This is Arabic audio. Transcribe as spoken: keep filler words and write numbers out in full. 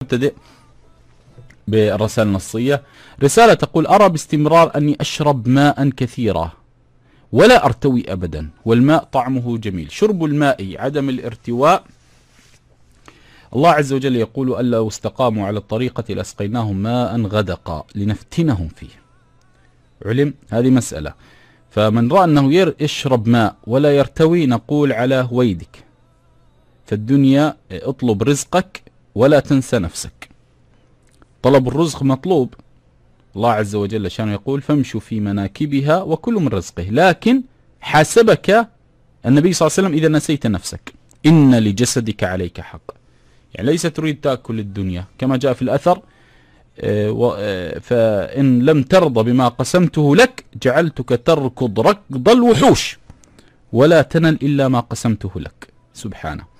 نبتدئ بالرسائل النصية. رسالة تقول: أرى باستمرار أني أشرب ماء كثيرا ولا أرتوي أبدا، والماء طعمه جميل. شرب الماء عدم الارتواء. الله عز وجل يقول: ألا لو استقاموا على الطريقة لأسقيناهم ماء غدقا لنفتنهم فيه. علم هذه مسألة. فمن رأى أنه يشرب ماء ولا يرتوي نقول على هويدك. فالدنيا اطلب رزقك ولا تنسى نفسك. طلب الرزق مطلوب. الله عز وجل شانه يقول: فامشوا في مناكبها وكلوا من رزقه. لكن حاسبك النبي صلى الله عليه وسلم إذا نسيت نفسك. إن لجسدك عليك حق. يعني ليس تريد تأكل الدنيا كما جاء في الأثر: فإن لم ترضى بما قسمته لك جعلتك تركض ركض الوحوش ولا تنل إلا ما قسمته لك. سبحانه.